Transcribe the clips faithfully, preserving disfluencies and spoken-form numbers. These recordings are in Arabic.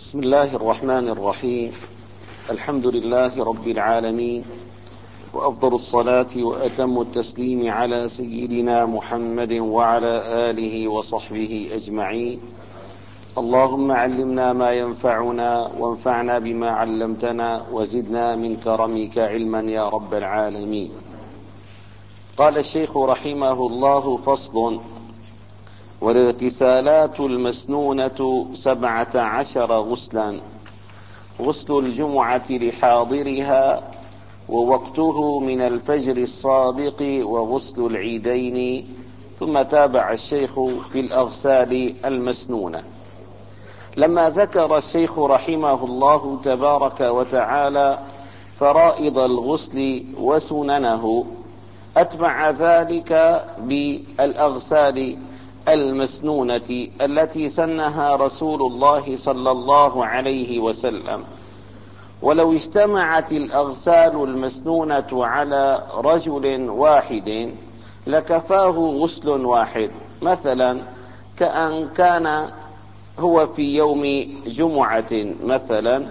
بسم الله الرحمن الرحيم. الحمد لله رب العالمين، وأفضل الصلاة وأتم التسليم على سيدنا محمد وعلى آله وصحبه أجمعين. اللهم علمنا ما ينفعنا وانفعنا بما علمتنا وزدنا من كرمك علما يا رب العالمين. قال الشيخ رحمه الله: فصل: والاغتسالات المسنونة سبعة عشر غسلا: غسل الجمعة لحاضرها، ووقته من الفجر الصادق، وغسل العيدين. ثم تابع الشيخ في الأغسال المسنونة. لما ذكر الشيخ رحمه الله تبارك وتعالى فرائض الغسل وسننه، أتبع ذلك بالأغسال المسنونة التي سنها رسول الله صلى الله عليه وسلم. ولو اجتمعت الأغسال المسنونة على رجل واحد لكفاه غسل واحد، مثلا كأن كان هو في يوم جمعة مثلا،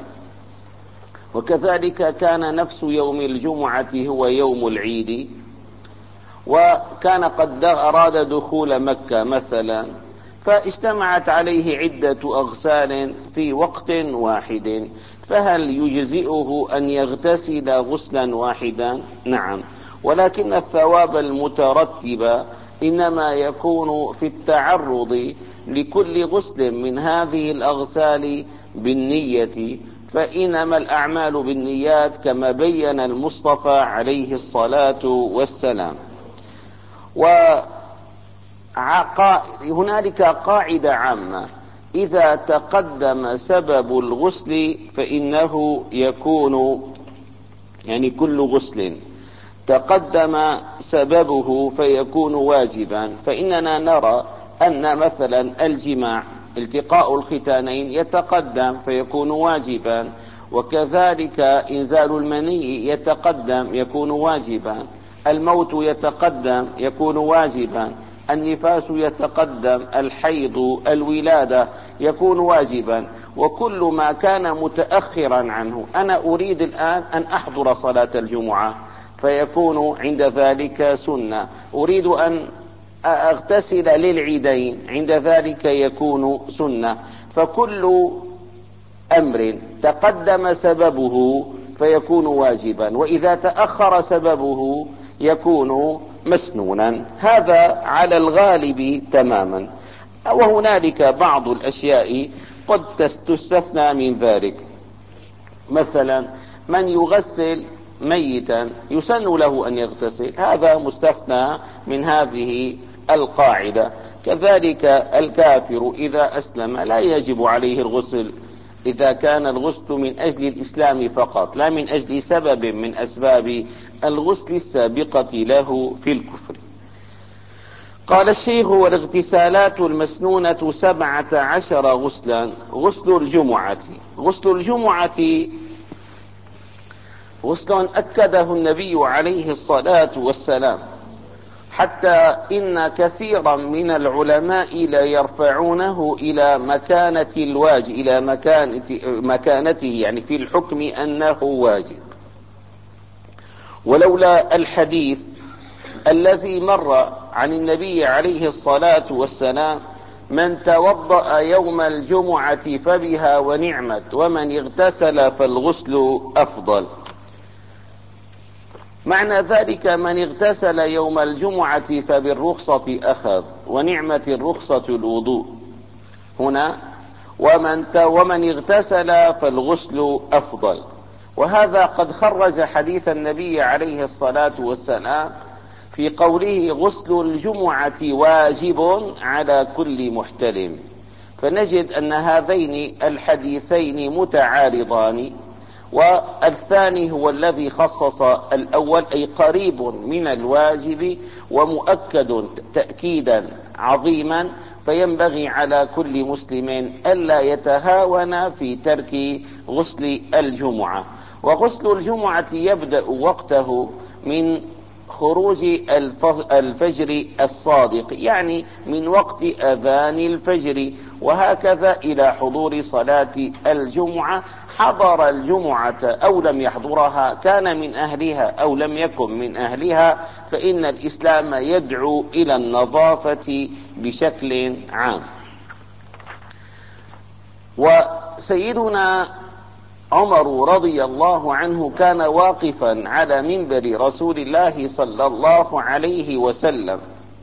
وكذلك كان نفس يوم الجمعة هو يوم العيد، وكان قد أراد دخول مكة مثلا، فاجتمعت عليه عدة أغسال في وقت واحد، فهل يجزئه أن يغتسل غسلا واحدا؟ نعم، ولكن الثواب المترتب إنما يكون في التعرض لكل غسل من هذه الأغسال بالنية، فإنما الأعمال بالنيات كما بين المصطفى عليه الصلاة والسلام. وهنالك قاعدة عامة: إذا تقدم سبب الغسل فإنه يكون، يعني كل غسل تقدم سببه فيكون واجبا. فإننا نرى أن مثلا الجماع، التقاء الختانين، يتقدم فيكون واجبا، وكذلك إنزال المني يتقدم يكون واجبا، الموت يتقدم يكون واجبا، النفاس يتقدم، الحيض، الولادة يكون واجبا. وكل ما كان متأخرا عنه، أنا أريد الآن أن أحضر صلاة الجمعة فيكون عند ذلك سنة، أريد أن أغتسل للعيدين عند ذلك يكون سنة. فكل أمر تقدم سببه فيكون واجبا، وإذا تأخر سببه يكون مسنونا. هذا على الغالب تماما، وهنالك بعض الأشياء قد تستثنى من ذلك. مثلا من يغسل ميتا يسن له أن يغتسل، هذا مستثنى من هذه القاعدة. كذلك الكافر إذا أسلم لا يجب عليه الغسل إذا كان الغسل من أجل الإسلام فقط، لا من أجل سبب من أسباب الغسل السابقة له في الكفر. قال الشيخ: والاغتسالات المسنونة سبعة عشر غسلا: غسل الجمعة. غسل الجمعة غسل أكده النبي عليه الصلاة والسلام، حتى إن كثيرا من العلماء لا يرفعونه إلى مكانة الواجب، إلى مكانة مكانته يعني في الحكم أنه واجب، ولولا الحديث الذي مر عن النبي عليه الصلاة والسلام: من توضأ يوم الجمعة فبها ونعمت، ومن اغتسل فالغسل أفضل. معنى ذلك: من اغتسل يوم الجمعة فبالرخصة أخذ، ونعمة الرخصة الوضوء هنا، ومن, ومن اغتسل فالغسل أفضل. وهذا قد خرج حديث النبي عليه الصلاة والسلام في قوله: غسل الجمعة واجب على كل محتلم. فنجد أن هذين الحديثين متعارضان، والثاني هو الذي خصص الأول، أي قريب من الواجب ومؤكد تأكيدا عظيما، فينبغي على كل مسلم ألا يتهاون في ترك غسل الجمعة. وغسل الجمعة يبدأ وقته من خروج الفجر الصادق، يعني من وقت أذان الفجر، وهكذا إلى حضور صلاة الجمعة. حضر الجمعة أو لم يحضرها، كان من أهلها أو لم يكن من أهلها، فإن الإسلام يدعو إلى النظافة بشكل عام. وسيدنا عمر رضي الله عنه كان واقفا على منبر رسول الله صلى الله عليه وسلم،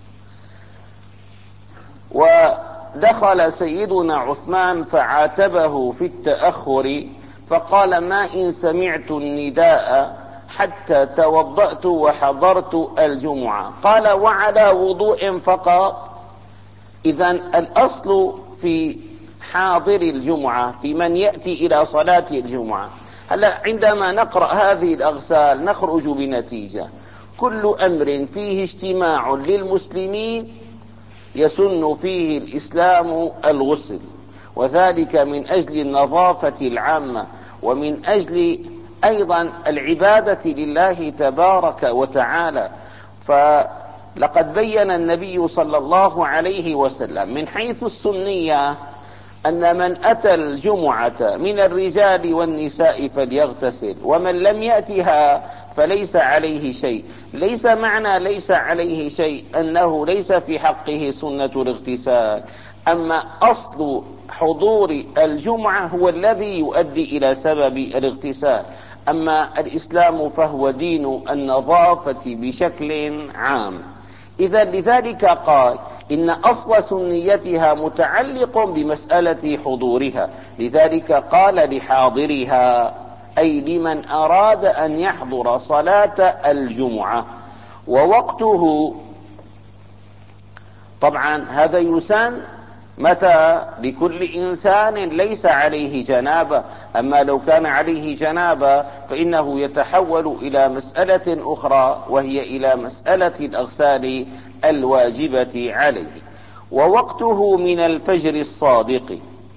ودخل سيدنا عثمان فعاتبه في التأخر، فقال: ما إن سمعت النداء حتى توضأت وحضرت الجمعة. قال: وعلى وضوء فقط؟ إذن الأصل في حاضر الجمعة، في من يأتي إلى صلاة الجمعة. هلا عندما نقرأ هذه الأغسال نخرج بنتيجة: كل أمر فيه اجتماع للمسلمين يسن فيه الإسلام الغسل، وذلك من أجل النظافة العامة، ومن أجل أيضا العبادة لله تبارك وتعالى. فلقد بين النبي صلى الله عليه وسلم من حيث السنية أن من أتى الجمعة من الرجال والنساء فليغتسل، ومن لم يأتها فليس عليه شيء. ليس معنى ليس عليه شيء أنه ليس في حقه سنة الاغتسال، أما أصل حضور الجمعة هو الذي يؤدي إلى سبب الاغتسال. أما الإسلام فهو دين النظافة بشكل عام. إذا لذلك قال إن أصل سنيتها متعلق بمسألة حضورها، لذلك قال لحاضرها، أي لمن أراد أن يحضر صلاة الجمعة. ووقته طبعا هذا يسن متى؟ لكل إنسان ليس عليه جنابة. أما لو كان عليه جنابة فإنه يتحول إلى مسألة أخرى، وهي إلى مسألة الأغسال الواجبة عليه. ووقته من الفجر الصادق.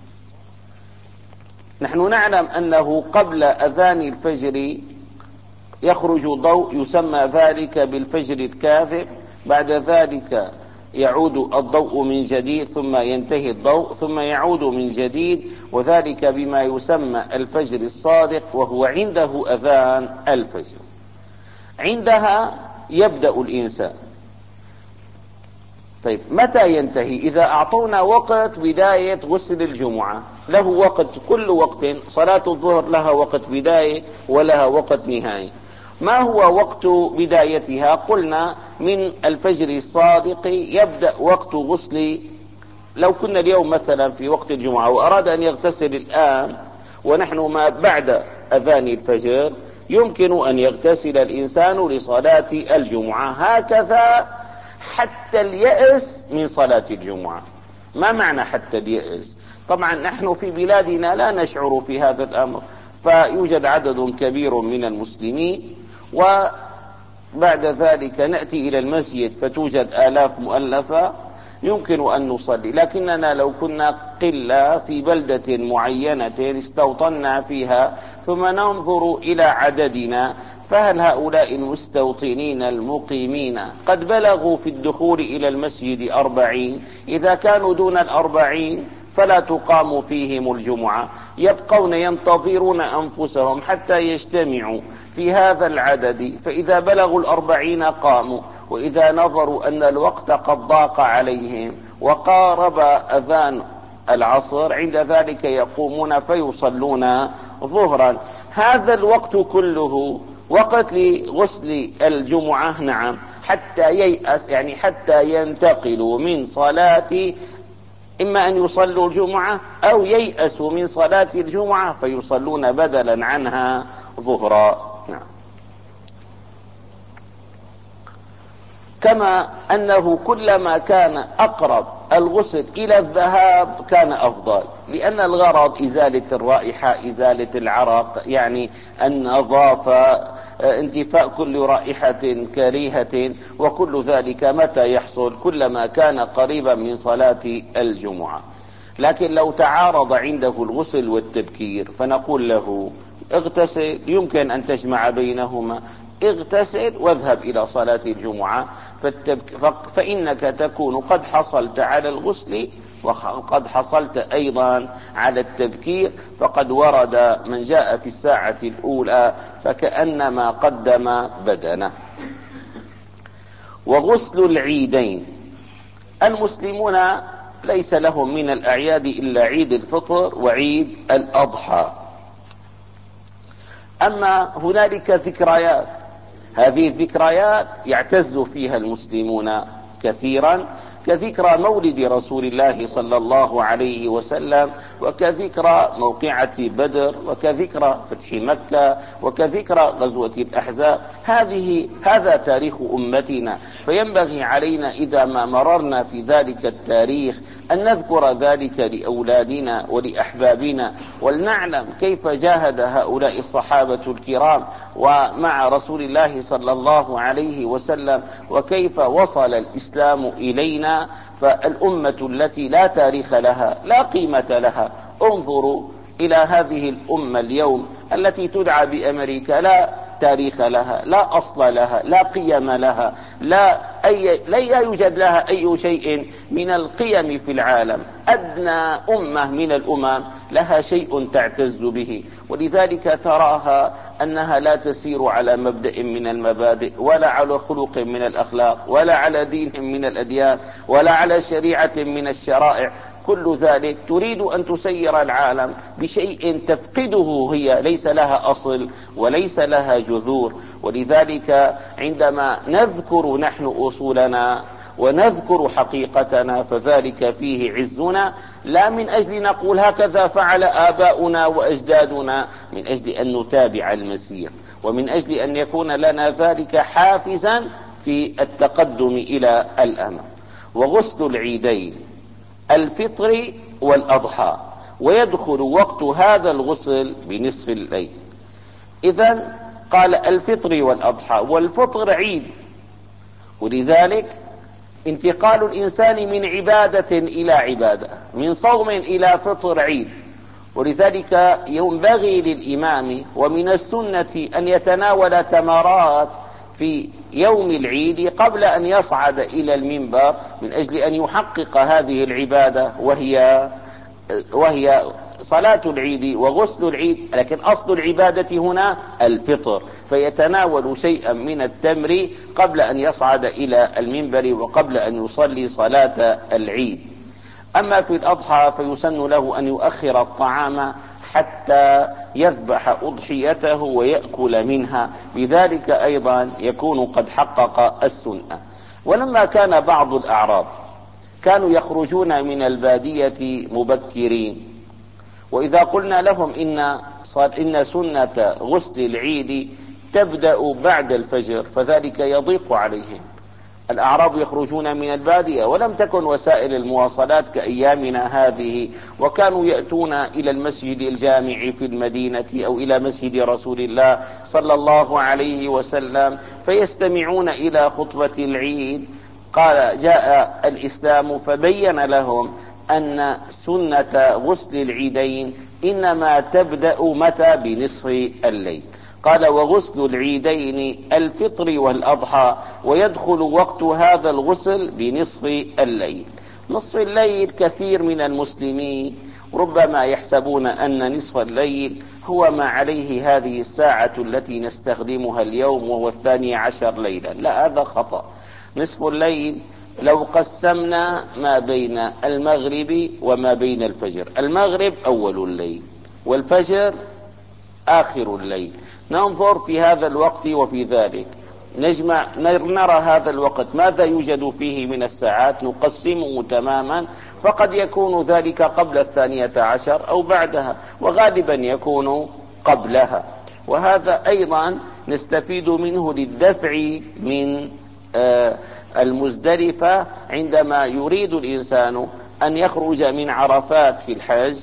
نحن نعلم أنه قبل أذان الفجر يخرج ضوء، يسمى ذلك بالفجر الكاذب. بعد ذلك يعود الضوء من جديد، ثم ينتهي الضوء، ثم يعود من جديد، وذلك بما يسمى الفجر الصادق، وهو عنده أذان الفجر. عندها يبدأ الإنسان. طيب متى ينتهي؟ إذا أعطونا وقت بداية غسل الجمعة، له وقت، كل وقت. صلاة الظهر لها وقت بداية ولها وقت نهاية. ما هو وقت بدايتها؟ قلنا من الفجر الصادق يبدأ وقت غسل. لو كنا اليوم مثلا في وقت الجمعة وأراد أن يغتسل الآن ونحن ما بعد أذان الفجر، يمكن أن يغتسل الإنسان لصلاة الجمعة، هكذا حتى اليأس من صلاة الجمعة. ما معنى حتى اليأس؟ طبعا نحن في بلادنا لا نشعر في هذا الأمر، فيوجد عدد كبير من المسلمين، وبعد ذلك نأتي إلى المسجد فتوجد آلاف مؤلفة، يمكن أن نصلي. لكننا لو كنا قلة في بلدة معينة استوطنا فيها، ثم ننظر إلى عددنا، فهل هؤلاء المستوطنين المقيمين قد بلغوا في الدخول إلى المسجد أربعين؟ إذا كانوا دون الأربعين فلا تقام فيهم الجمعة، يبقون ينتظرون أنفسهم حتى يجتمعوا في هذا العدد، فإذا بلغوا الأربعين قاموا، وإذا نظروا أن الوقت قد ضاق عليهم وقارب أذان العصر، عند ذلك يقومون فيصلون ظهرا. هذا الوقت كله وقت لغسل الجمعة، نعم، حتى ييأس، يعني حتى ينتقلوا من صلاة، إما أن يصلوا الجمعة أو ييأسوا من صلاة الجمعة فيصلون بدلا عنها ظهرا. نعم. كما أنه كلما كان أقرب الغسل إلى الذهاب كان أفضل، لأن الغرض إزالة الرائحة، إزالة العرق، يعني النظافة، انتفاء كل رائحة كريهة، وكل ذلك متى يحصل؟ كلما كان قريبا من صلاة الجمعة. لكن لو تعارض عنده الغسل والتبكير فنقول له اغتسل، يمكن أن تجمع بينهما، اغتسل واذهب إلى صلاة الجمعة فإنك تكون قد حصلت على الغسل وقد حصلت أيضا على التبكير، فقد ورد من جاء في الساعة الأولى فكأنما قدم بدنه. وغسل العيدين، المسلمون ليس لهم من الأعياد إلا عيد الفطر وعيد الأضحى. أما هنالك ذكريات، هذه الذكريات يعتز فيها المسلمون كثيرا، كذكرى مولد رسول الله صلى الله عليه وسلم، وكذكرى موقعة بدر، وكذكرى فتح مكة، وكذكرى غزوة الأحزاب. هذه هذا تاريخ أمتنا، فينبغي علينا إذا ما مررنا في ذلك التاريخ أن نذكر ذلك لأولادنا ولأحبابنا، ولنعلم كيف جاهد هؤلاء الصحابة الكرام ومع رسول الله صلى الله عليه وسلم، وكيف وصل الإسلام إلينا. فالأمة التي لا تاريخ لها لا قيمة لها. انظروا إلى هذه الأمة اليوم التي تدعى بأمريكا، لا تاريخ لها، لا أصل لها، لا قيم لها، لا أي لا يوجد لها أي شيء من القيم في العالم. أدنى أمة من الأمم لها شيء تعتز به، ولذلك تراها أنها لا تسير على مبدأ من المبادئ، ولا على خلق من الأخلاق، ولا على دين من الأديان، ولا على شريعة من الشرائع. كل ذلك تريد أن تسير العالم بشيء تفقده هي، ليس لها أصل وليس لها جذور. ولذلك عندما نذكر نحن أصولنا ونذكر حقيقتنا فذلك فيه عزنا، لا من أجل نقول هكذا فعل آباؤنا وأجدادنا، من أجل أن نتابع المسير، ومن أجل أن يكون لنا ذلك حافزا في التقدم إلى الأمام. وغسل العيدين الفطر والأضحى، ويدخل وقت هذا الغسل بنصف الليل. إذن قال الفطر والأضحى، والفطر عيد، ولذلك انتقال الإنسان من عبادة إلى عبادة، من صوم إلى فطر عيد. ولذلك ينبغي للإمام ومن السنة أن يتناول تمرات في يوم العيد قبل أن يصعد إلى المنبر، من أجل أن يحقق هذه العبادة وهي وهي صلاة العيد وغسل العيد. لكن أصل العبادة هنا الفطر، فيتناول شيئا من التمر قبل أن يصعد إلى المنبر وقبل أن يصلي صلاة العيد. أما في الأضحى فيسن له أن يؤخر الطعام حتى يذبح أضحيته ويأكل منها، بذلك أيضا يكون قد حقق السنة. ولما كان بعض الأعراب كانوا يخرجون من البادية مبكرين، وإذا قلنا لهم إن إن سنة غسل العيد تبدأ بعد الفجر فذلك يضيق عليهم. الأعراب يخرجون من البادية ولم تكن وسائل المواصلات كأيامنا هذه، وكانوا يأتون إلى المسجد الجامع في المدينة أو إلى مسجد رسول الله صلى الله عليه وسلم فيستمعون إلى خطبة العيد. قال جاء الإسلام فبين لهم أن سنة غسل العيدين إنما تبدأ متى؟ بنصف الليل. قال وغسل العيدين الفطر والأضحى، ويدخل وقت هذا الغسل بنصف الليل. نصف الليل كثير من المسلمين ربما يحسبون أن نصف الليل هو ما عليه هذه الساعة التي نستخدمها اليوم وهو الثاني عشر ليلا. لا، هذا خطأ. نصف الليل لو قسمنا ما بين المغرب وما بين الفجر، المغرب أول الليل والفجر آخر الليل، ننظر في هذا الوقت وفي ذلك، نجمع نرى هذا الوقت ماذا يوجد فيه من الساعات، نقسمه تماما، فقد يكون ذلك قبل الثانية عشر أو بعدها، وغالبا يكون قبلها. وهذا أيضا نستفيد منه للدفع من آه المزدلفة عندما يريد الإنسان أن يخرج من عرفات في الحج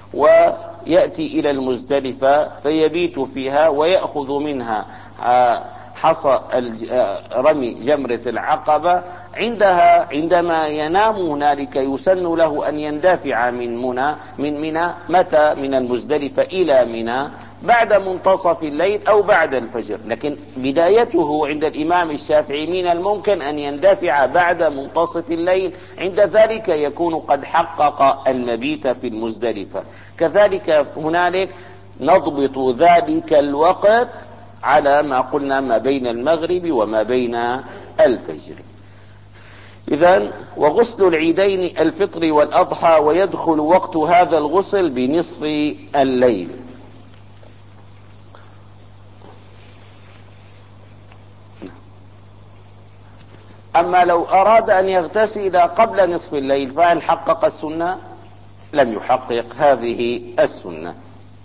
ويأتي إلى المزدلفة فيبيت فيها ويأخذ منها حصى رمي جمرة العقبة. عندها عندما ينام هنالك يسن له أن يندفع من منى من منى متى؟ من المزدلفة إلى منى بعد منتصف الليل أو بعد الفجر، لكن بدايته عند الإمام الشافعي من الممكن أن يندفع بعد منتصف الليل، عند ذلك يكون قد حقق المبيت في المزدلفة. كذلك هنالك نضبط ذلك الوقت على ما قلنا ما بين المغرب وما بين الفجر. إذن وغسل العيدين الفطر والأضحى، ويدخل وقت هذا الغسل بنصف الليل. أما لو أراد أن يغتسل قبل نصف الليل فهل حقق السنة؟ لم يحقق هذه السنة.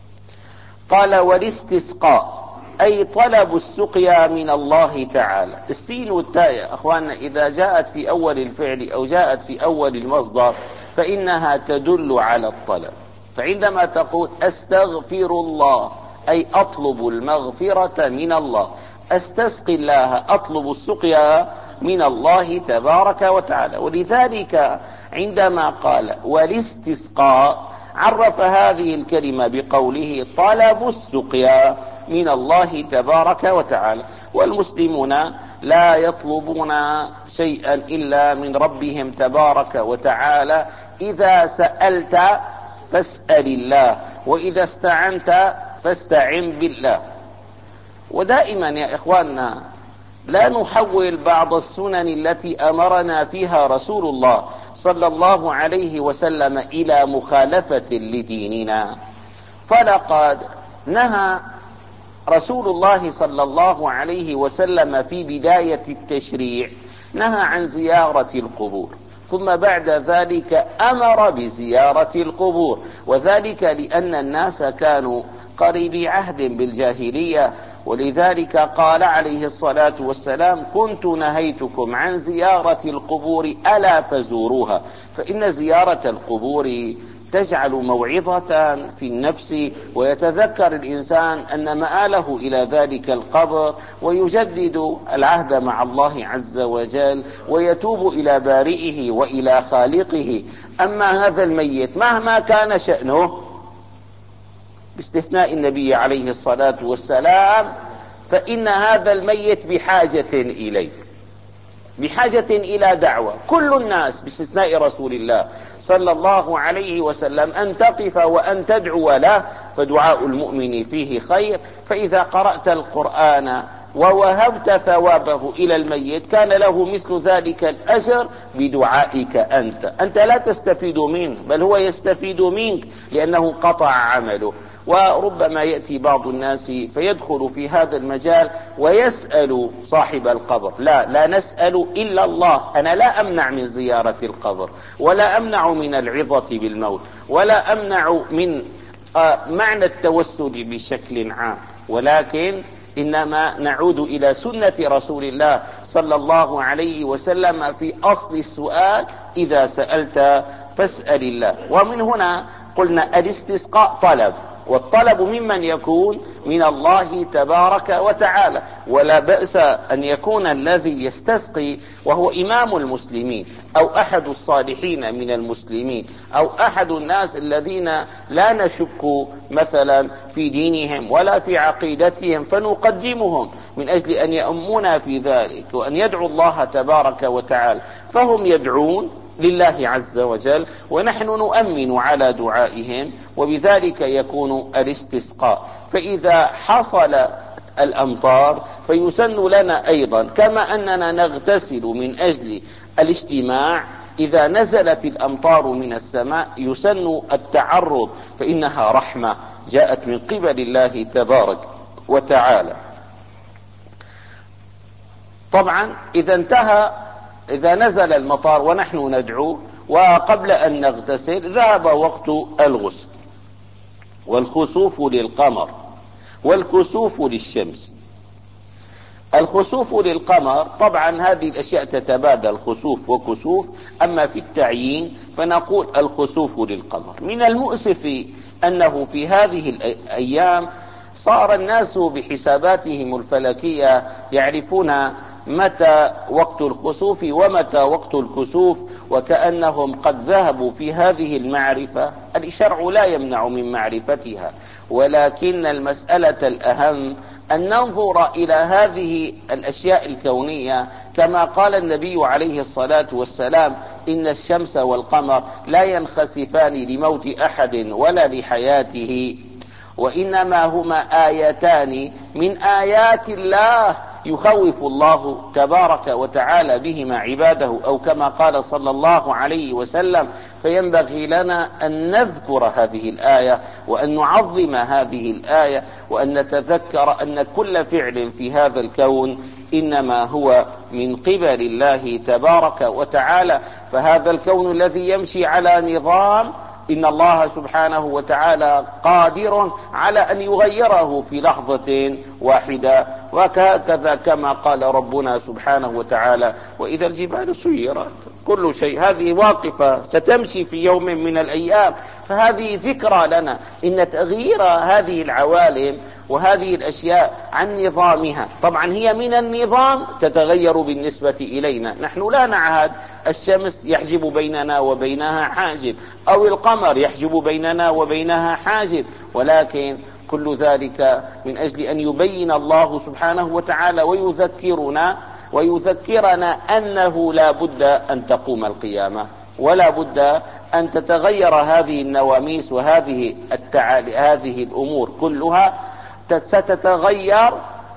قال والاستسقاء أي طلب السقيا من الله تعالى. السين والتاء يا أخواننا إذا جاءت في أول الفعل أو جاءت في أول المصدر فإنها تدل على الطلب. فعندما تقول أستغفر الله أي أطلب المغفرة من الله، أستسقي الله أطلب السقيا من الله تبارك وتعالى. ولذلك عندما قال والاستسقاء عرف هذه الكلمة بقوله طلب السقيا من الله تبارك وتعالى. والمسلمون لا يطلبون شيئا إلا من ربهم تبارك وتعالى. إذا سألت فاسأل الله، وإذا استعنت فاستعن بالله. ودائما يا إخواننا لا نحول بعض السنن التي أمرنا فيها رسول الله صلى الله عليه وسلم إلى مخالفة لديننا. فلقد نهى رسول الله صلى الله عليه وسلم في بداية التشريع نهى عن زيارة القبور، ثم بعد ذلك أمر بزيارة القبور، وذلك لأن الناس كانوا قريبي عهد بالجاهلية. ولذلك قال عليه الصلاة والسلام كنت نهيتكم عن زيارة القبور ألا فزوروها، فإن زيارة القبور تجعل موعظة في النفس، ويتذكر الإنسان أن مآله إلى ذلك القبر، ويجدد العهد مع الله عز وجل، ويتوب إلى بارئه وإلى خالقه. أما هذا الميت مهما كان شأنه باستثناء النبي عليه الصلاة والسلام فإن هذا الميت بحاجة إليك، بحاجة إلى دعوة. كل الناس باستثناء رسول الله صلى الله عليه وسلم أن تقف وأن تدعو له، فدعاء المؤمن فيه خير. فإذا قرأت القرآن ووهبت ثوابه إلى الميت كان له مثل ذلك الأجر بدعائك أنت. أنت لا تستفيد منه بل هو يستفيد منك لأنه قطع عمله. وربما يأتي بعض الناس فيدخل في هذا المجال ويسأل صاحب القبر. لا لا نسأل إلا الله. أنا لا أمنع من زيارة القبر، ولا أمنع من العظة بالموت، ولا أمنع من معنى التوسل بشكل عام، ولكن إنما نعود إلى سنة رسول الله صلى الله عليه وسلم في أصل السؤال إذا سألت فاسأل الله. ومن هنا قلنا الاستسقاء طلب، والطلب ممن يكون من الله تبارك وتعالى. ولا بأس أن يكون الذي يستسقي وهو إمام المسلمين أو أحد الصالحين من المسلمين أو أحد الناس الذين لا نشك مثلا في دينهم ولا في عقيدتهم، فنقدمهم من أجل أن يأمونا في ذلك وأن يدعو الله تبارك وتعالى. فهم يدعون لله عز وجل ونحن نؤمن على دعائهم، وبذلك يكون الاستسقاء. فإذا حصل الأمطار فيسن لنا أيضا كما أننا نغتسل من أجل الاجتماع، إذا نزلت الأمطار من السماء يسن التعرض، فإنها رحمة جاءت من قبل الله تبارك وتعالى. طبعا إذا انتهى إذا نزل المطار ونحن ندعو وقبل أن نغتسل ذهب وقت الغسل. والخسوف للقمر والكسوف للشمس. الخسوف للقمر طبعا هذه الأشياء تتبادل خسوف وكسوف، أما في التعيين فنقول الخسوف للقمر. من المؤسف أنه في هذه الأيام صار الناس بحساباتهم الفلكية يعرفون متى وقت الخسوف ومتى وقت الكسوف، وكأنهم قد ذهبوا في هذه المعرفة. الشرع لا يمنع من معرفتها، ولكن المسألة الأهم أن ننظر إلى هذه الأشياء الكونية كما قال النبي عليه الصلاة والسلام: إن الشمس والقمر لا ينخسفان لموت أحد ولا لحياته، وإنما هما آيتان من آيات الله يخوف الله تبارك وتعالى بهما عباده، أو كما قال صلى الله عليه وسلم. فينبغي لنا أن نذكر هذه الآية وأن نعظم هذه الآية، وأن نتذكر أن كل فعل في هذا الكون إنما هو من قبل الله تبارك وتعالى. فهذا الكون الذي يمشي على نظام، إن الله سبحانه وتعالى قادر على أن يغيره في لحظة واحدة، وهكذا كما قال ربنا سبحانه وتعالى: وإذا الجبال سيرت. كل شيء هذه واقفة ستمشي في يوم من الأيام. فهذه ذكرى لنا إن تغيير هذه العوالم وهذه الأشياء عن نظامها، طبعا هي من النظام تتغير بالنسبة إلينا. نحن لا نعهد الشمس يحجب بيننا وبينها حاجب، أو القمر يحجب بيننا وبينها حاجب، ولكن كل ذلك من أجل أن يبين الله سبحانه وتعالى ويذكرنا ويذكرنا أنه لا بد أن تقوم القيامة، ولا بد أن تتغير هذه النواميس وهذه التعالي هذه الأمور كلها ستتغير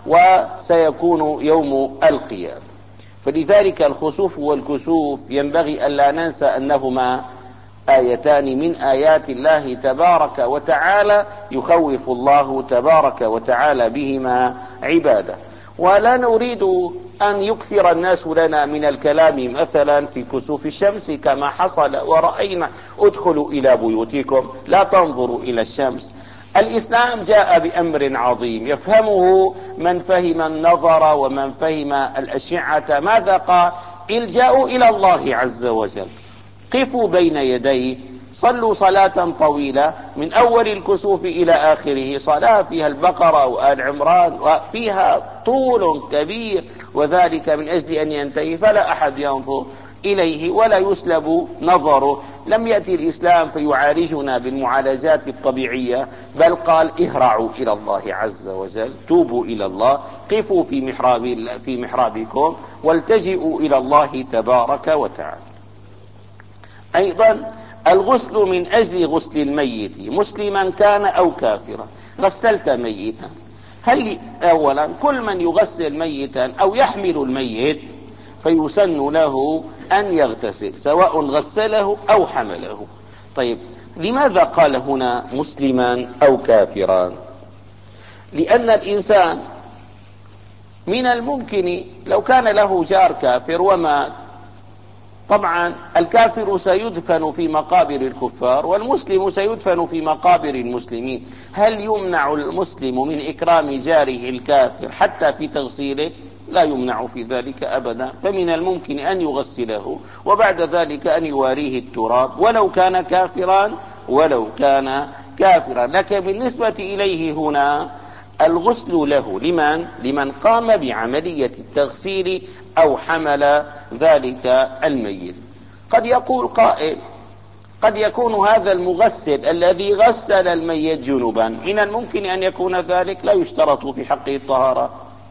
وسيكون يوم القيامة. فلذلك الخسوف والكسوف ينبغي ألا ننسى أنهما آيتان من آيات الله تبارك وتعالى يخوف الله تبارك وتعالى بهما عباده. ولا نريد أن يكثر الناس لنا من الكلام مثلا في كسوف الشمس كما حصل ورأينا: ادخلوا إلى بيوتكم لا تنظروا إلى الشمس. الإسلام جاء بأمر عظيم يفهمه من فهم النظر ومن فهم الأشعة. ماذا قال؟ الجأوا إلى الله عز وجل، قفوا بين يديه، صلوا صلاة طويلة من أول الكسوف إلى آخره، صلاة فيها البقرة وآل عمران وفيها طول كبير، وذلك من أجل أن ينتهي فلا أحد ينظر إليه ولا يسلب نظره. لم يأتي الإسلام فيعالجنا بالمعالجات الطبيعية، بل قال: اهرعوا إلى الله عز وجل، توبوا إلى الله، قفوا في محراب في محرابكم والتجئوا إلى الله تبارك وتعالى. أيضا الغسل من أجل غسل الميت مسلما كان أو كافرا. غسلت ميتا، هل أولا كل من يغسل ميتا أو يحمل الميت فيسن له أن يغتسل سواء غسله أو حمله. طيب، لماذا قال هنا مسلما أو كافرا؟ لأن الإنسان من الممكن لو كان له جار كافر ومات، طبعا الكافر سيدفن في مقابر الكفار والمسلم سيدفن في مقابر المسلمين. هل يمنع المسلم من إكرام جاره الكافر حتى في تغسيله؟ لا يمنع في ذلك أبدا. فمن الممكن أن يغسله وبعد ذلك أن يواريه التراب ولو كان كافرا ولو كان كافرا. لكن بالنسبة إليه هنا الغسل له لمن؟ لمن قام بعملية التغسيل أو حمل ذلك الميت. قد يقول قائل: قد يكون هذا المغسل الذي غسل الميت جنبا، من الممكن أن يكون ذلك، لا يشترط في حقه الطهارة.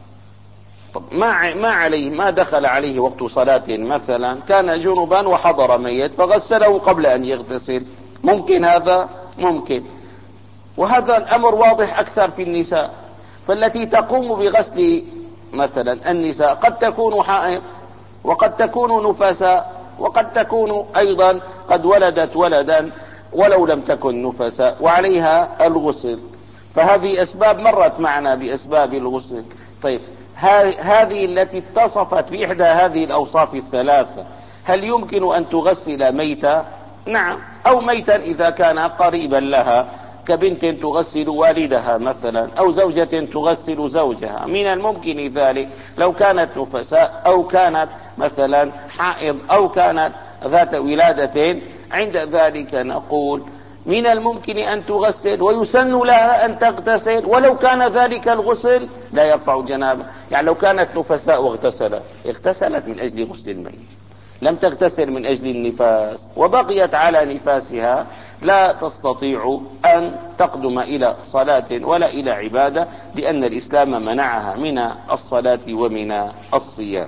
طب ما ما عليه، ما دخل عليه وقت صلاة مثلا، كان جنبا وحضر ميت فغسله قبل أن يغتسل، ممكن هذا؟ ممكن. وهذا الأمر واضح أكثر في النساء، فالتي تقوم بغسل مثلا النساء قد تكون حائض وقد تكون نفساء وقد تكون أيضا قد ولدت ولدا ولو لم تكن نفساء وعليها الغسل. فهذه أسباب مرت معنا بأسباب الغسل. طيب، هذه التي اتصفت بإحدى هذه الأوصاف الثلاثة، هل يمكن أن تغسل ميتا؟ نعم، أو ميتا إذا كان قريبا لها، كبنت تغسل والدها مثلا، أو زوجة تغسل زوجها، من الممكن ذلك لو كانت نفساء أو كانت مثلا حائض أو كانت ذات ولادة. عند ذلك نقول من الممكن أن تغسل ويسن لها أن تغتسل، ولو كان ذلك الغسل لا يرفع جنابة. يعني لو كانت نفساء واغتسلت، اغتسلت من أجل غسل الميت، لم تغتسل من أجل النفاس، وبقيت على نفاسها، لا تستطيع أن تقدم إلى صلاة ولا إلى عبادة، لأن الإسلام منعها من الصلاة ومن الصيام.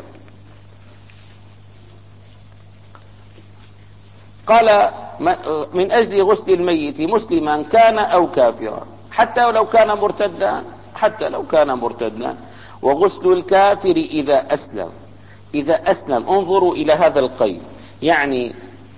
قال من أجل غسل الميت مسلما كان أو كافرا، حتى لو كان مرتدا، حتى لو كان مرتدا. وغسل الكافر إذا أسلم، إذا أسلم. انظروا إلى هذا القيد، يعني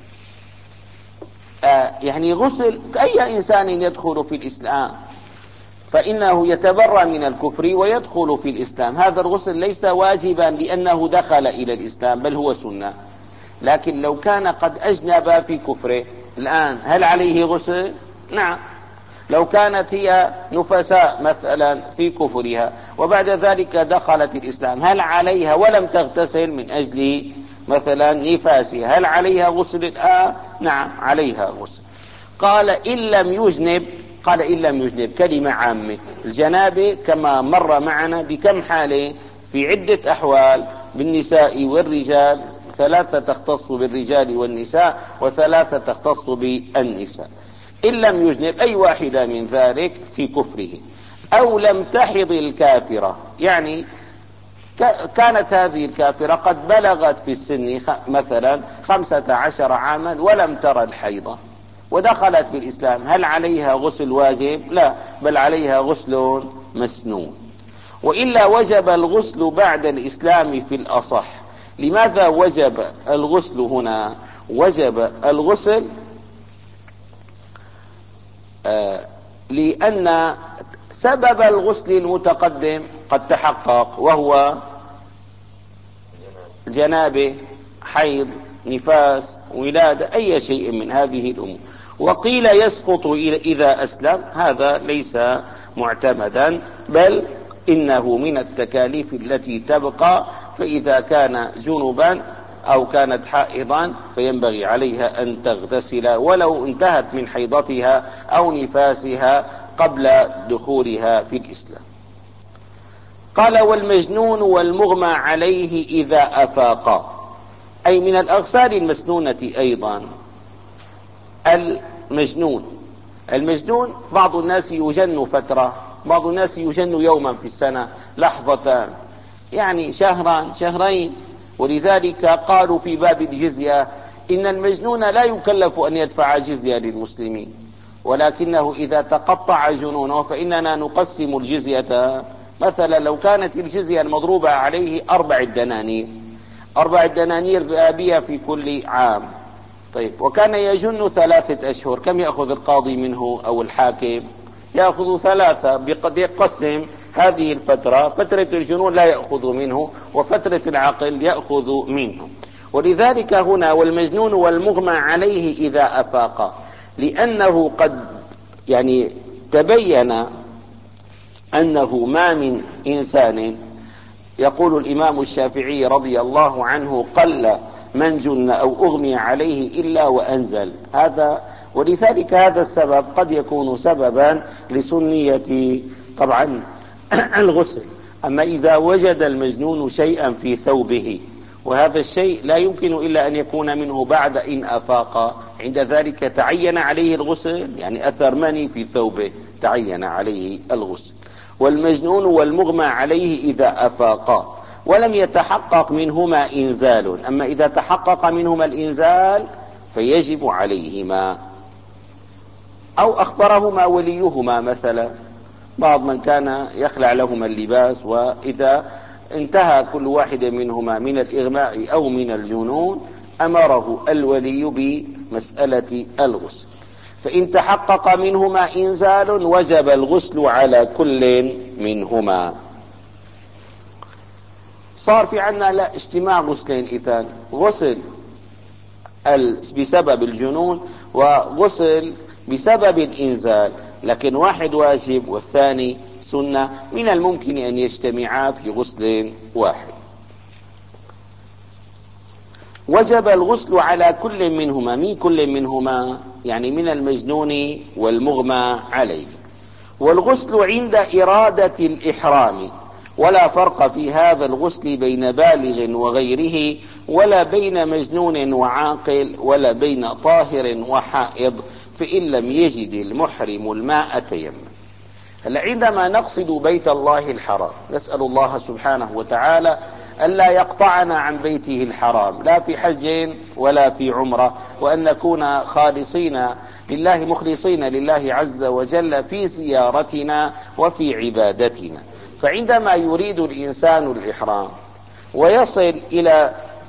آه يعني غسل أي إنسان يدخل في الإسلام فإنه يتبرأ من الكفر ويدخل في الإسلام. هذا الغسل ليس واجبا لأنه دخل إلى الإسلام، بل هو سنة. لكن لو كان قد أجنب في كفره الآن، هل عليه غسل؟ نعم. لو كانت هي نفساء مثلا في كفرها وبعد ذلك دخلت الإسلام، هل عليها ولم تغتسل من أجل مثلا نفاسها، هل عليها غسل الآن؟ نعم عليها غسل. قال إن لم يجنب، قال إن لم يجنب كلمة عامة. الجنابة كما مر معنا بكم حالة، في عدة أحوال، بالنساء والرجال، ثلاثة تختص بالرجال والنساء، وثلاثة تختص بالنساء. إن لم يجنب أي واحدة من ذلك في كفره، أو لم تحض الكافرة، يعني كانت هذه الكافرة قد بلغت في السن مثلا خمسة عشر عاما ولم ترى الحيضة ودخلت في الإسلام، هل عليها غسل واجب؟ لا، بل عليها غسل مسنون. وإلا وجب الغسل بعد الإسلام في الأصح. لماذا وجب الغسل هنا؟ وجب الغسل آه لأن سبب الغسل المتقدم قد تحقق، وهو جنابه، حيض، نفاس، ولادة، أي شيء من هذه الأمور. وقيل يسقط إذا أسلم، هذا ليس معتمدا، بل إنه من التكاليف التي تبقى. فإذا كان جنبا أو كانت حائضا فينبغي عليها أن تغتسل ولو انتهت من حيضتها أو نفاسها قبل دخولها في الإسلام. قال والمجنون والمغمى عليه إذا أفاقا، أي من الأغسال المسنونة أيضا المجنون. المجنون بعض الناس يجن فترة، بعض الناس يجن يوما في السنة، لحظة، يعني شهرا، شهرين. ولذلك قالوا في باب الجزية إن المجنون لا يكلف أن يدفع جزية للمسلمين، ولكنه إذا تقطع جنونه فإننا نقسم الجزية. مثلا لو كانت الجزية المضروبة عليه أربع دنانير، أربع دنانير ذهبية في كل عام، طيب، وكان يجن ثلاثة أشهر، كم يأخذ القاضي منه أو الحاكم؟ يأخذ ثلاثة، بقد يقسم هذه الفترة، فترة الجنون لا يأخذ منه، وفترة العقل يأخذ منه. ولذلك هنا والمجنون والمغمى عليه إذا أفاق، لأنه قد يعني تبين أنه ما من إنسان، يقول الإمام الشافعي رضي الله عنه قل من جن أو أغمي عليه إلا وأنزل هذا. ولذلك هذا السبب قد يكون سببا لسنية طبعا الغسل. أما إذا وجد المجنون شيئا في ثوبه، وهذا الشيء لا يمكن إلا أن يكون منه بعد إن أفاق، عند ذلك تعين عليه الغسل، يعني أثر مني في ثوبه تعين عليه الغسل. والمجنون والمغمى عليه إذا أفاقا ولم يتحقق منهما إنزال. أما إذا تحقق منهما الإنزال فيجب عليهما، أو أخبرهما وليهما، مثلا بعض من كان يخلع لهما اللباس، وإذا انتهى كل واحد منهما من الإغماء أو من الجنون أمره الولي بمسألة الغسل. فإن تحقق منهما إنزال وجب الغسل على كل منهما. صار في عنا لا اجتماع غسلين إثان، غسل بسبب الجنون وغسل بسبب الإنزال، لكن واحد واجب والثاني سنة، من الممكن أن يجتمعا في غسل واحد. وجب الغسل على كل منهما. من كل منهما يعني من المجنون والمغمى عليه. والغسل عند إرادة الإحرام، ولا فرق في هذا الغسل بين بالغ وغيره، ولا بين مجنون وعاقل، ولا بين طاهر وحائض، فإن لم يجد المحرم الماء تيمم. هلا عندما نقصد بيت الله الحرام نسأل الله سبحانه وتعالى ألا يقطعنا عن بيته الحرام لا في حج ولا في عمرة، وأن نكون خالصين لله مخلصين لله عز وجل في زيارتنا وفي عبادتنا. فعندما يريد الإنسان الإحرام ويصل إلى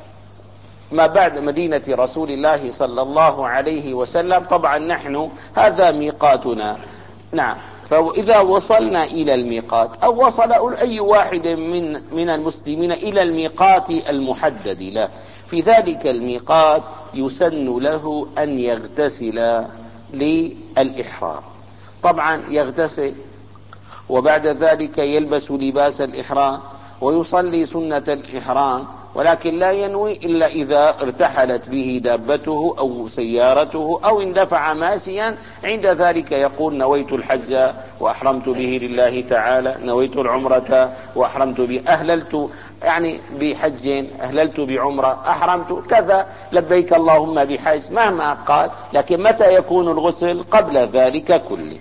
ما بعد مدينة رسول الله صلى الله عليه وسلم، طبعا نحن هذا ميقاتنا، نعم، فإذا وصلنا إلى الميقات أو وصل أي واحد من من المسلمين إلى الميقات المحدد له، في ذلك الميقات يسن له أن يغتسل للإحرام. طبعا يغتسل وبعد ذلك يلبس لباس الإحرام ويصلي سنة الإحرام، ولكن لا ينوي إلا إذا ارتحلت به دابته أو سيارته أو اندفع ماشيا. عند ذلك يقول نويت الحج وأحرمت به لله تعالى، نويت العمرة وأحرمت به، أهللت يعني بحج، أهللت بعمرة، أحرمت كذا، لبيك اللهم بحج، مهما قال. لكن متى يكون الغسل؟ قبل ذلك كله.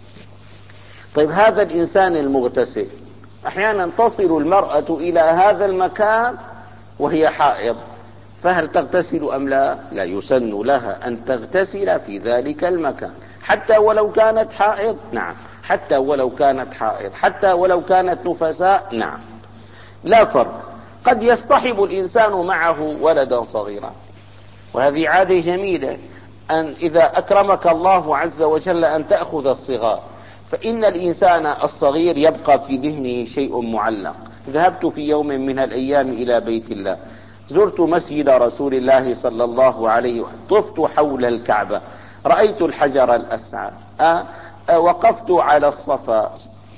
طيب هذا الإنسان المغتسل أحيانا تصل المرأة إلى هذا المكان وهي حائض، فهل تغتسل أم لا؟ لا، يسن لها أن تغتسل في ذلك المكان حتى ولو كانت حائض، نعم، حتى ولو كانت حائض، حتى ولو كانت نفساء، نعم، لا فرق. قد يصطحب الإنسان معه ولدا صغيرا، وهذه عادة جميلة، أن إذا أكرمك الله عز وجل أن تأخذ الصغار، فإن الإنسان الصغير يبقى في ذهنه شيء معلق. ذهبت في يوم من الأيام إلى بيت الله، زرت مسجد رسول الله صلى الله عليه وسلم، طفت حول الكعبة، رأيت الحجر الأسود، أه أه وقفت على الصفا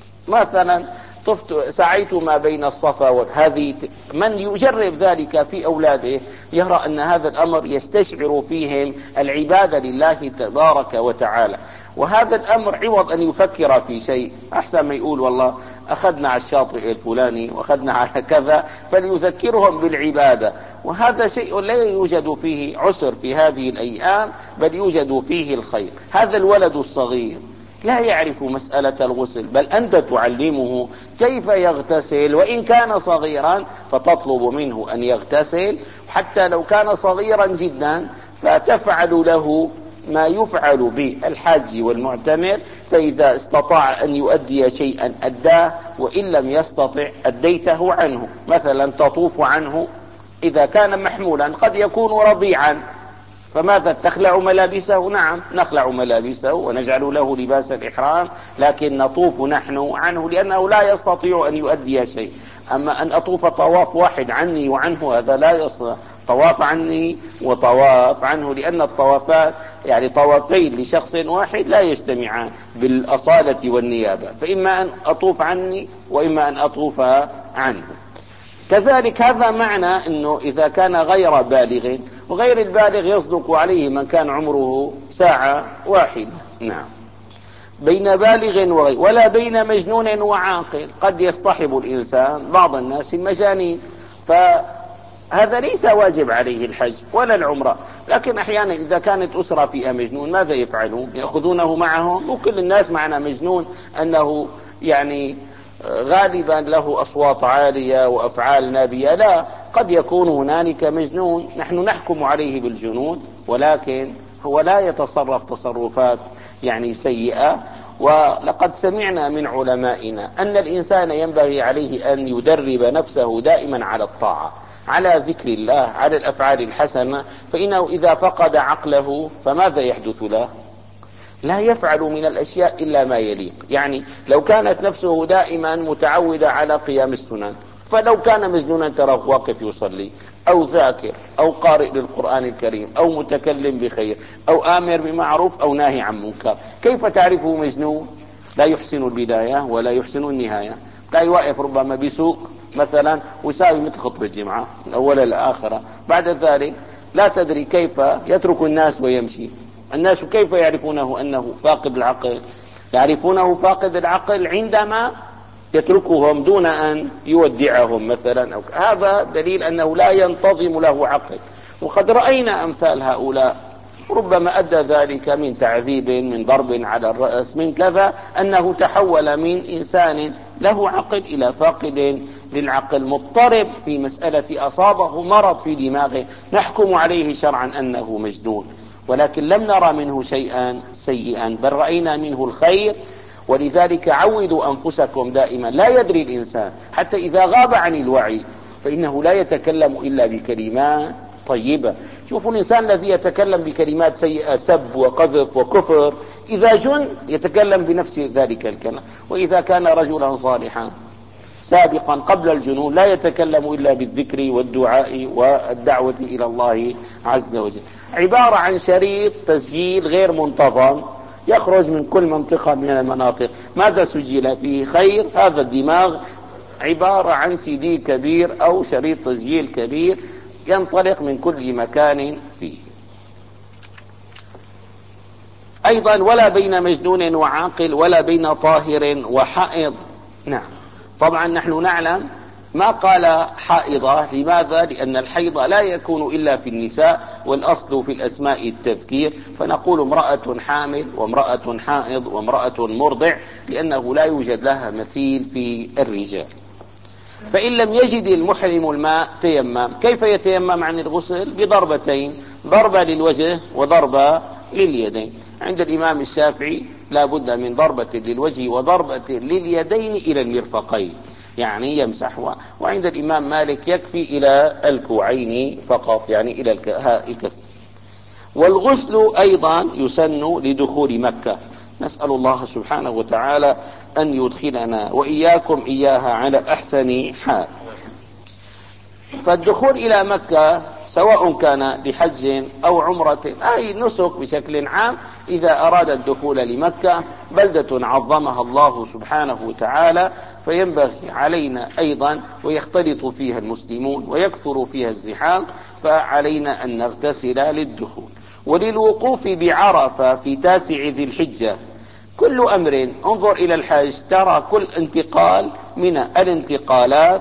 مثلا، طفت سعيت ما بين الصفا وهذه. من يجرب ذلك في أولاده يرى أن هذا الأمر يستشعر فيهم العبادة لله تبارك وتعالى. وهذا الأمر عوض أن يفكر في شيء، أحسن ما يقول والله أخذنا على الشاطئ الفلاني وأخذنا على كذا، فليذكرهم بالعبادة. وهذا شيء لا يوجد فيه عسر في هذه الأيام، بل يوجد فيه الخير. هذا الولد الصغير لا يعرف مسألة الغسل، بل أنت تعلمه كيف يغتسل، وإن كان صغيرا فتطلب منه أن يغتسل، حتى لو كان صغيرا جدا فتفعل له ما يفعل بالحاج والمعتمر، فإذا استطاع أن يؤدي شيئا أداه، وإن لم يستطع أديته عنه. مثلا تطوف عنه إذا كان محمولا، قد يكون رضيعا، فماذا تخلع ملابسه؟ نعم نخلع ملابسه ونجعل له لباس الإحرام، لكن نطوف نحن عنه لأنه لا يستطيع أن يؤدي شيء. أما أن أطوف طواف واحد عني وعنه هذا لا يصلح، طواف عني وطواف عنه، لأن الطوافات يعني طوافين لشخص واحد لا يجتمعان بالأصالة والنيابة، فإما أن أطوف عني وإما أن أطوف عنه. كذلك هذا معنى أنه إذا كان غير بالغ، وغير البالغ يصدق عليه من كان عمره ساعة واحدة، نعم، بين بالغ وغير، ولا بين مجنون وعاقل. قد يصطحب الإنسان بعض الناس المجانين، فهذا ليس واجب عليه الحج ولا العمرة، لكن أحيانا إذا كانت أسرة فيها مجنون ماذا يفعلون؟ يأخذونه معهم. وكل الناس معنا مجنون أنه يعني غالبا له أصوات عالية وأفعال نابية، لا، قد يكون هنالك مجنون نحن نحكم عليه بالجنون، ولكن هو لا يتصرف تصرفات يعني سيئة. ولقد سمعنا من علمائنا أن الإنسان ينبغي عليه أن يدرب نفسه دائما على الطاعة، على ذكر الله، على الأفعال الحسنة، فإنه إذا فقد عقله فماذا يحدث له؟ لا يفعل من الأشياء إلا ما يليق. يعني لو كانت نفسه دائما متعودة على قيام السنن، فلو كان مجنونا تراه واقف يصلي أو ذاكر أو قارئ للقرآن الكريم أو متكلم بخير أو آمر بمعروف أو ناهي عن منكر، كيف تعرفه مجنون؟ لا يحسن البداية ولا يحسن النهاية. لا يوقف ربما بسوق مثلا ويساوي مثل خطبة الجمعة من أولها لآخرة، بعد ذلك لا تدري كيف يترك الناس ويمشي. الناس كيف يعرفونه أنه فاقد العقل؟ يعرفونه فاقد العقل عندما يتركهم دون أن يودعهم مثلا، أو هذا دليل أنه لا ينتظم له عقل. وقد رأينا أمثال هؤلاء، ربما أدى ذلك من تعذيب، من ضرب على الرأس، من كذا، أنه تحول من إنسان له عقل إلى فاقد للعقل، مضطرب في مسألة، أصابه مرض في دماغه نحكم عليه شرعا أنه مجنون، ولكن لم نرى منه شيئا سيئا، بل رأينا منه الخير. ولذلك عودوا أنفسكم دائما، لا يدري الإنسان حتى إذا غاب عن الوعي فإنه لا يتكلم إلا بكلمات طيبة. شوفوا الإنسان الذي يتكلم بكلمات سيئة، سب وقذف وكفر، إذا جن يتكلم بنفس ذلك الكلام. وإذا كان رجلا صالحا سابقا قبل الجنون لا يتكلم إلا بالذكر والدعاء والدعوة إلى الله عز وجل. عبارة عن شريط تسجيل غير منتظم يخرج من كل منطقة من المناطق، ماذا سجل فيه؟ خير. هذا الدماغ عبارة عن سي دي كبير أو شريط تسجيل كبير ينطلق من كل مكان فيه. أيضا ولا بين مجنون وعاقل، ولا بين طاهر وحائض. نعم، طبعا نحن نعلم ما قال حائضة. لماذا؟ لأن الحيض لا يكون إلا في النساء، والأصل في الأسماء التذكير، فنقول امرأة حامل وامرأة حائض وامرأة مرضع، لأنه لا يوجد لها مثيل في الرجال. فإن لم يجد المحرم الماء تيمم. كيف يتيمم عن الغسل؟ بضربتين، ضربة للوجه وضربة لليدين. عند الإمام الشافعي لا بد من ضربة للوجه وضربة لليدين إلى المرفقين، يعني يمسح. وعند الإمام مالك يكفي إلى الكوعين فقط، يعني إلى الكف. والغسل أيضا يسن لدخول مكة. نسأل الله سبحانه وتعالى أن يدخلنا وإياكم إياها على أحسن حال. فالدخول إلى مكة سواء كان لحج أو عمرة أي نسك بشكل عام، إذا أراد الدخول لمكة بلدة عظمها الله سبحانه وتعالى، فينبغي علينا أيضا، ويختلط فيها المسلمون ويكثر فيها الزحام، فعلينا أن نغتسل للدخول. وللوقوف بعرفة في تاسع ذي الحجة كل أمر. انظر إلى الحج ترى كل انتقال من الانتقالات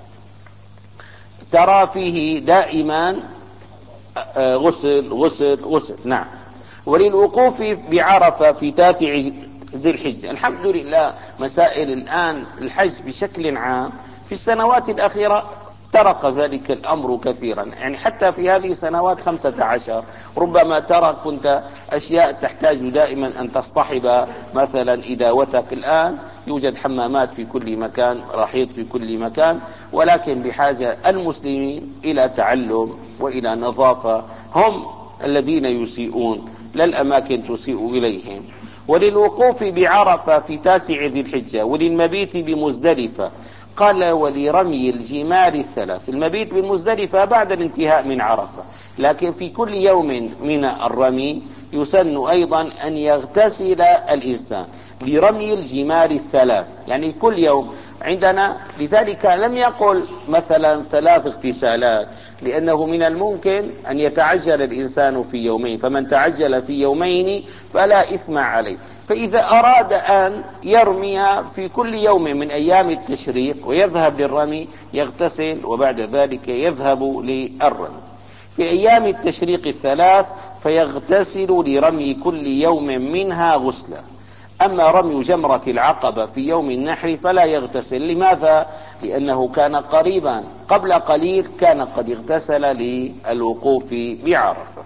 ترى فيه دائما غسل غسل غسل. نعم. وللوقوف بعرفة في تاسع ذي الحجة. الحمد لله مسائل الآن الحج بشكل عام في السنوات الأخيرة افترق ذلك الأمر كثيرا، يعني حتى في هذه السنوات خمسة عشر ربما ترى كنت أشياء تحتاج دائما أن تصطحب مثلا إداوتك. الآن يوجد حمامات في كل مكان، رحيض في كل مكان، ولكن بحاجة المسلمين إلى تعلم وإلى نظافة. هم الذين يسيئون، لا الأماكن تسيء إليهم. وللوقوف بعرفة في تاسع ذي الحجة وللمبيت بمزدلفة. قال ولرمي الجمار الثلاث. المبيت بمزدلفة بعد الانتهاء من عرفة، لكن في كل يوم من الرمي يسن أيضا أن يغتسل الإنسان لرمي الجمار الثلاث، يعني كل يوم عندنا. لذلك لم يقل مثلا ثلاث اغتسالات، لأنه من الممكن أن يتعجل الإنسان في يومين، فمن تعجل في يومين فلا إثم عليه. فإذا أراد أن يرمي في كل يوم من أيام التشريق ويذهب للرمي يغتسل، وبعد ذلك يذهب للرمي. في أيام التشريق الثلاث فيغتسل لرمي كل يوم منها غسلا. أما رمي جمرة العقبة في يوم النحر فلا يغتسل. لماذا؟ لأنه كان قريبا قبل قليل كان قد اغتسل للوقوف بعرفة،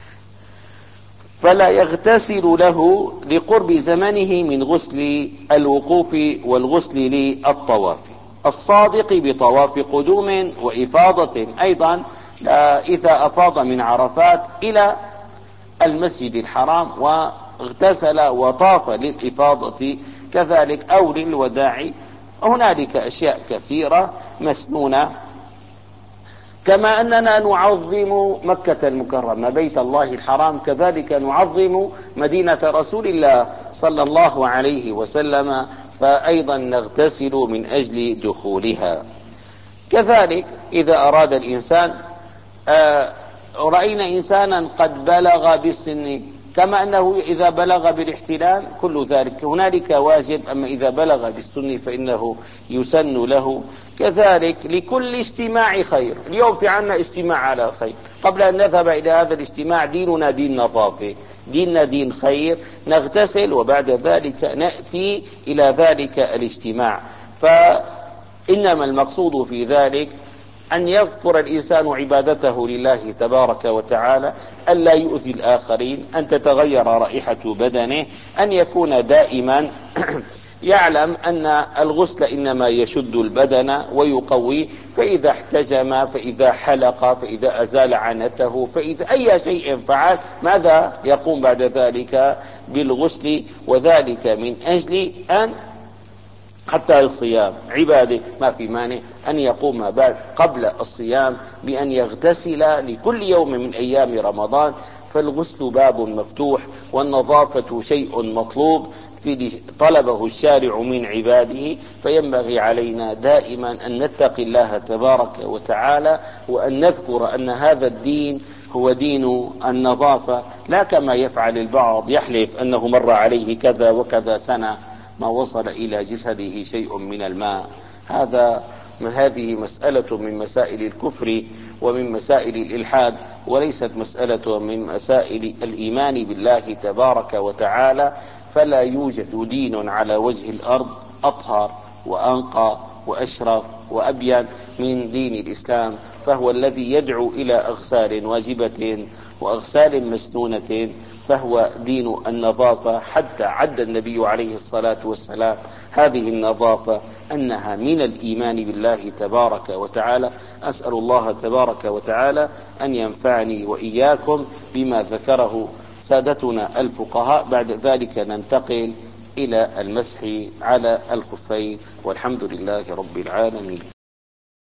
فلا يغتسل له لقرب زمنه من غسل الوقوف والغسل للطواف. الصادق بطواف قدوم وإفاضة أيضا إذا أفاض من عرفات إلى المسجد الحرام واغتسل وطاف للإفاضة كذلك أو للوداع. هنالك أشياء كثيرة مسنونة. كما أننا نعظم مكة المكرمة بيت الله الحرام، كذلك نعظم مدينة رسول الله صلى الله عليه وسلم. فأيضا نغتسل من أجل دخولها. كذلك إذا أراد الإنسان، آه رأينا إنسانا قد بلغ بالسن، كما أنه إذا بلغ بالاحتلام كل ذلك هنالك واجب، أما إذا بلغ بالسن فإنه يسن له. كذلك لكل اجتماع خير. اليوم في عنا اجتماع على خير، قبل أن نذهب إلى هذا الاجتماع ديننا دين نظافة، ديننا دين خير، نغتسل وبعد ذلك نأتي إلى ذلك الاجتماع. فإنما المقصود في ذلك أن يذكر الإنسان عبادته لله تبارك وتعالى، أن لا يؤذي الآخرين، أن تتغير رائحة بدنه، أن يكون دائما يعلم أن الغسل إنما يشد البدن ويقوي، فإذا احتجم، فإذا حلق، فإذا أزال عنته، فإذا أي شيء فعل، ماذا يقوم بعد ذلك؟ بالغسل. وذلك من أجل أن حتى الصيام عبادة، ما في مانع أن يقوم بعد قبل الصيام بأن يغتسل لكل يوم من أيام رمضان. فالغسل باب مفتوح، والنظافة شيء مطلوب في طلبه الشارع من عباده. فينبغي علينا دائما أن نتقي الله تبارك وتعالى، وأن نذكر أن هذا الدين هو دين النظافة، لا كما يفعل البعض يحلف أنه مر عليه كذا وكذا سنة ما وصل إلى جسده شيء من الماء. هذا هذه مسألة من مسائل الكفر ومن مسائل الإلحاد، وليست مسألة من مسائل الإيمان بالله تبارك وتعالى. فلا يوجد دين على وجه الأرض أطهر وأنقى وأشرف وأبين من دين الإسلام، فهو الذي يدعو إلى أغسال واجبة وأغسال مسنونة، فهو دين النظافة. حتى عد النبي عليه الصلاة والسلام هذه النظافة أنها من الإيمان بالله تبارك وتعالى. أسأل الله تبارك وتعالى أن ينفعني وإياكم بما ذكره سادتنا الفقهاء. بعد ذلك ننتقل إلى المسح على الخفين، والحمد لله رب العالمين.